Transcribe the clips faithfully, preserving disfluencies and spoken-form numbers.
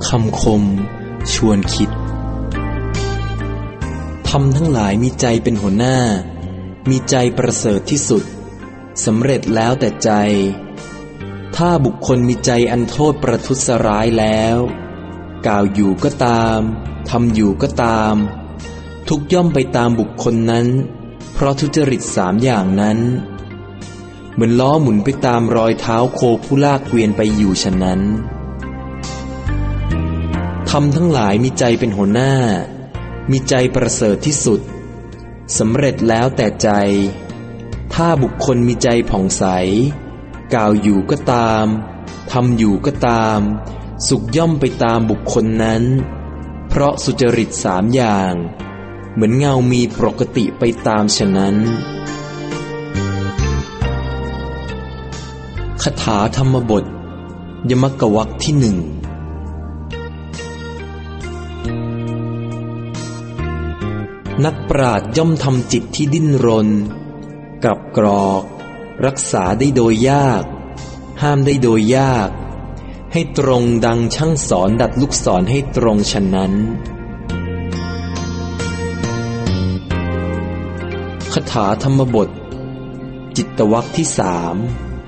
คำคมชวนคิดธรรมทั้งหลายมีใจเป็นหัวหน้ามีใจประเสริฐที่สุดสำเร็จแล้วแต่ใจถ้าบุคคลมีใจอันโทษประทุษร้ายแล้วกล่าวอยู่ก็ตามทำอยู่ก็ตามทุกย่อมไปตามบุคคลนั้นเพราะทุจริตสามอย่างนั้นเหมือนล้อหมุนไปตามรอยเท้าโคผู้ลากเกวียนไปอยู่ฉะนั้นธรรมทั้งหลายมีใจเป็นหัวหน้ามีใจประเสริฐที่สุดสำเร็จแล้วแต่ใจถ้าบุคคลมีใจผ่องใสกล่าวอยู่ก็ตามทำอยู่ก็ตามสุขย่อมไปตามบุคคลนั้นเพราะสุจริตสามอย่างเหมือนเงามีปกติไปตามฉะนั้นคาถาธรรมบทยมกวรรคที่หนึ่งนักปราชญ์ย่อมทำจิตที่ดิ้นรนกลับกรอกรักษาได้โดยยากห้ามได้โดยยากให้ตรงดังช่างสอนดัดลูกศรให้ตรงฉะนั้นคาถาธรรมบทจิตวรรคที่สาม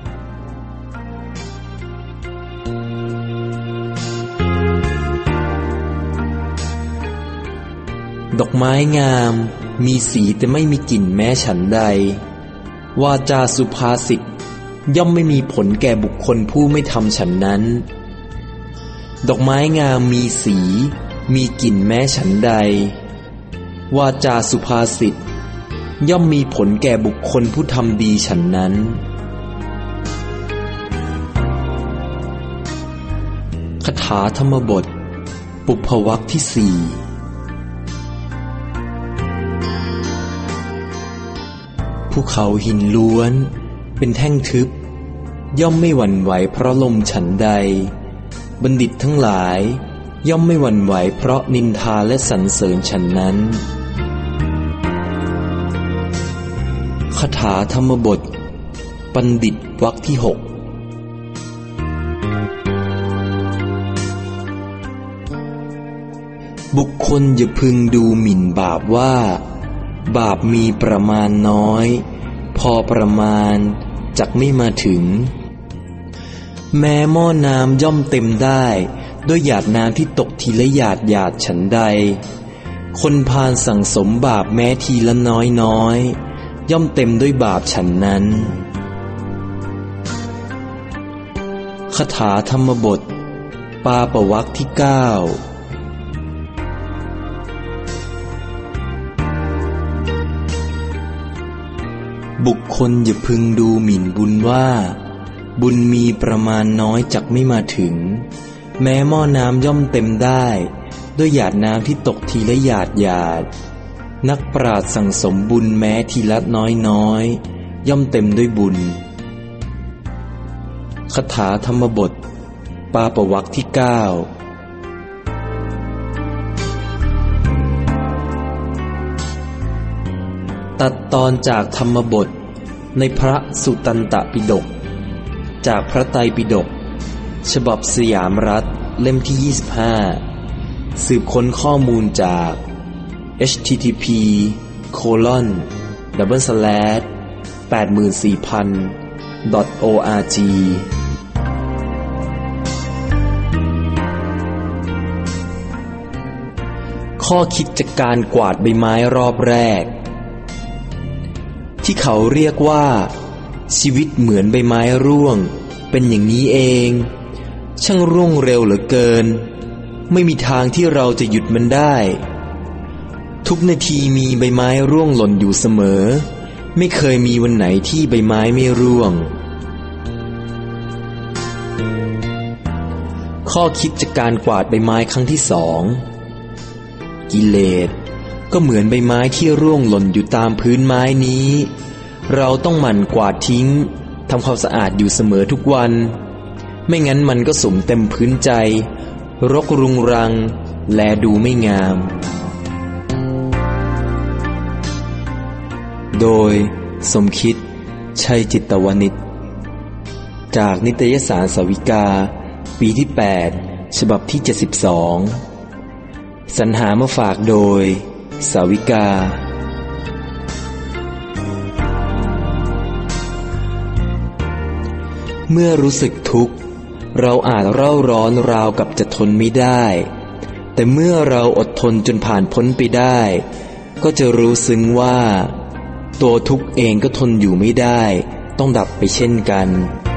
ดอกไม้งามมีสีแต่ไม่มีกลิ่นแม้ฉันใดวาจาสุภาษิตย่อมไม่มีผลแก่บุคคลผู้ไม่ทำฉันนั้นดอกไม้งามมีสีมีกลิ่นแม้ฉันใดวาจาสุภาษิตย่อมมีผลแก่บุคคลผู้ทำดีฉันนั้นคาถาธรรมบทปุพพวรรคที่สี่ภูเขาหินล้วนเป็นแท่งทึบย่อมไม่หวั่นไหวเพราะลมฉันใดบัณฑิตทั้งหลายย่อมไม่หวั่นไหวเพราะนินทาและสรรเสริญฉันนั้นคาถาธรรมบทบัณฑิตวรรคที่หกบุคคลอย่าพึงดูหมิ่นบาปว่าบาปมีประมาณน้อยพอประมาณจักไม่มาถึงแม้หม้อน้ำย่อมเต็มได้ด้วยหยาดน้ำที่ตกทีละหยาดหยาดฉันใดคนพาลสั่งสมบาปแม้ทีละน้อยน้อยย่อมเต็มด้วยบาปฉันนั้นคาถาธรรมบทปาปวรรคที่เก้าบุคคลอย่าพึงดูหมิ่นบุญว่าบุญมีประมาณน้อยจักไม่มาถึงแม้หม้อน้ำย่อมเต็มได้ด้วยหยาดน้ำที่ตกทีละหยาดหยาดนักปราชญ์สั่งสมบุญแม้ทีละน้อยน้อยย่อมเต็มด้วยบุญคาถาธรรมบทปาปวรรคที่เก้าตัดตอนจากธรรมบทในพระสุตตันตปิฎกจากพระไตรปิฎกฉบับสยามรัฐเล่มที่ยี่สิบห้าสืบค้นข้อมูลจาก เอช ที ที พี โคลอน ดับเบิลสแลช แปดหมื่นสี่พัน ดอท โอ อาร์ จี ข้อคิดจากการกวาดใบไม้รอบแรกที่เขาเรียกว่าชีวิตเหมือนใบไม้ร่วงเป็นอย่างนี้เองช่างร่วงเร็วเหลือเกินไม่มีทางที่เราจะหยุดมันได้ทุกนาทีมีใบไม้ร่วงหล่นอยู่เสมอไม่เคยมีวันไหนที่ใบไม้ไม่ร่วงข้อคิดจากการกวาดใบไม้ครั้งที่สองกิเลสก็เหมือนใบไม้ที่ร่วงหล่นอยู่ตามพื้นไม้นี้เราต้องหมั่นกวาดทิ้งทำความสะอาดอยู่เสมอทุกวันไม่งั้นมันก็สมเต็มพื้นใจรกรุงรังแลดูไม่งามโดยสมคิดชัยจิตตวณิชจากนิตยสารสวิกาปีที่แปดฉบับที่เจ็ดสิบสองสรรหามาฝากโดยสาวิกาเมื่อรู้สึกทุกข์เราอาจเร่าร้อนราวกับจะทนไม่ได้แต่เมื่อเราอดทนจนผ่านพ้นไปได้ก็จะรู้ซึ้งว่าตัวทุกข์เองก็ทนอยู่ไม่ได้ต้องดับไปเช่นกัน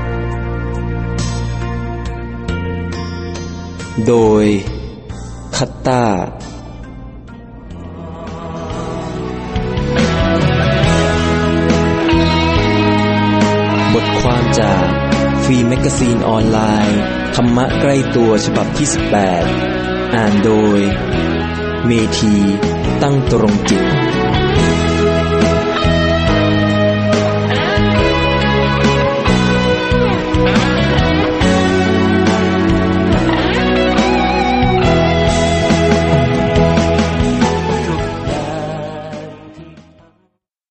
โดยคัตตาบทความจากฟรีแมกกาซีนออนไลน์ธรรมะใกล้ตัวฉบับที่สิบแปดอ่านโดยเมธีตั้งตรงจิต